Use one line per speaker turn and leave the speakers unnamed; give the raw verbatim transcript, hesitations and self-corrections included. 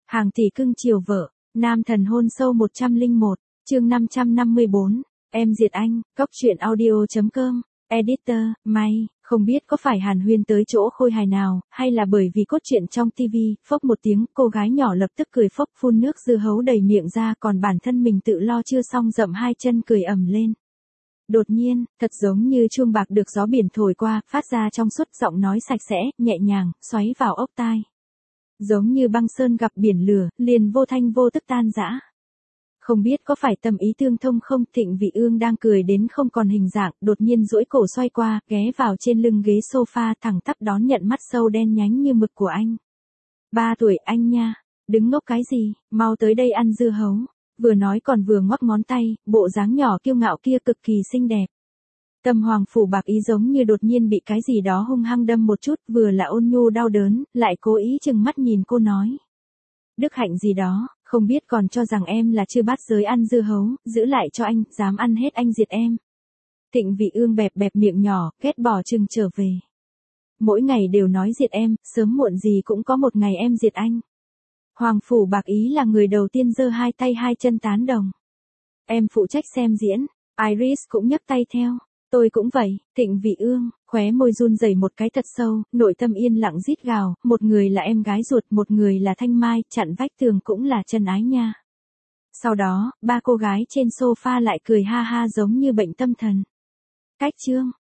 Hàng tỷ cưng chiều vợ, nam thần hôn sâu một trăm lẻ một, chương năm trăm năm mươi bốn, em diệt anh, cóc truyện audio chấm com, editor, May, không biết có phải Hàn Huyên tới chỗ khôi hài nào, hay là bởi vì cốt truyện trong tivi, phốc một tiếng, cô gái nhỏ lập tức cười phốc phun nước dưa hấu đầy miệng ra, còn bản thân mình tự lo chưa xong dậm hai chân cười ầm lên. Đột nhiên, thật giống như chuông bạc được gió biển thổi qua, phát ra trong suốt giọng nói sạch sẽ, nhẹ nhàng, xoáy vào ốc tai. Giống như băng sơn gặp biển lửa, liền vô thanh vô tức tan rã. Không biết có phải tâm ý tương thông không, Thịnh Vị Ương đang cười đến không còn hình dạng, đột nhiên duỗi cổ xoay qua, ghé vào trên lưng ghế sofa thẳng tắp đón nhận mắt sâu đen nhánh như mực của anh. Ba tuổi anh nha, đứng ngốc cái gì, mau tới đây ăn dưa hấu. Vừa nói còn vừa ngoắc ngón tay, bộ dáng nhỏ kiêu ngạo kia cực kỳ xinh đẹp. Tâm Hoàng Phủ Bạc Ý giống như đột nhiên bị cái gì đó hung hăng đâm một chút, vừa là ôn nhu đau đớn, lại cố ý chừng mắt nhìn cô nói. Đức hạnh gì đó, không biết còn cho rằng em là chư bát giới ăn dưa hấu, giữ lại cho anh, dám ăn hết anh diệt em. Thịnh Vị Ương bẹp bẹp miệng nhỏ, ghét bỏ chừng trở về. Mỗi ngày đều nói diệt em, sớm muộn gì cũng có một ngày em diệt anh. Hoàng Phủ Bạc Ý là người đầu tiên giơ hai tay hai chân tán đồng. Em phụ trách xem diễn, Iris cũng nhấc tay theo. Tôi cũng vậy, Thịnh Vị Ương, khóe môi run rẩy một cái thật sâu, nội tâm yên lặng rít gào, một người là em gái ruột, một người là Thanh Mai, chặn vách tường cũng là chân ái nha. Sau đó, ba cô gái trên sofa lại cười ha ha giống như bệnh tâm thần. Cách chương,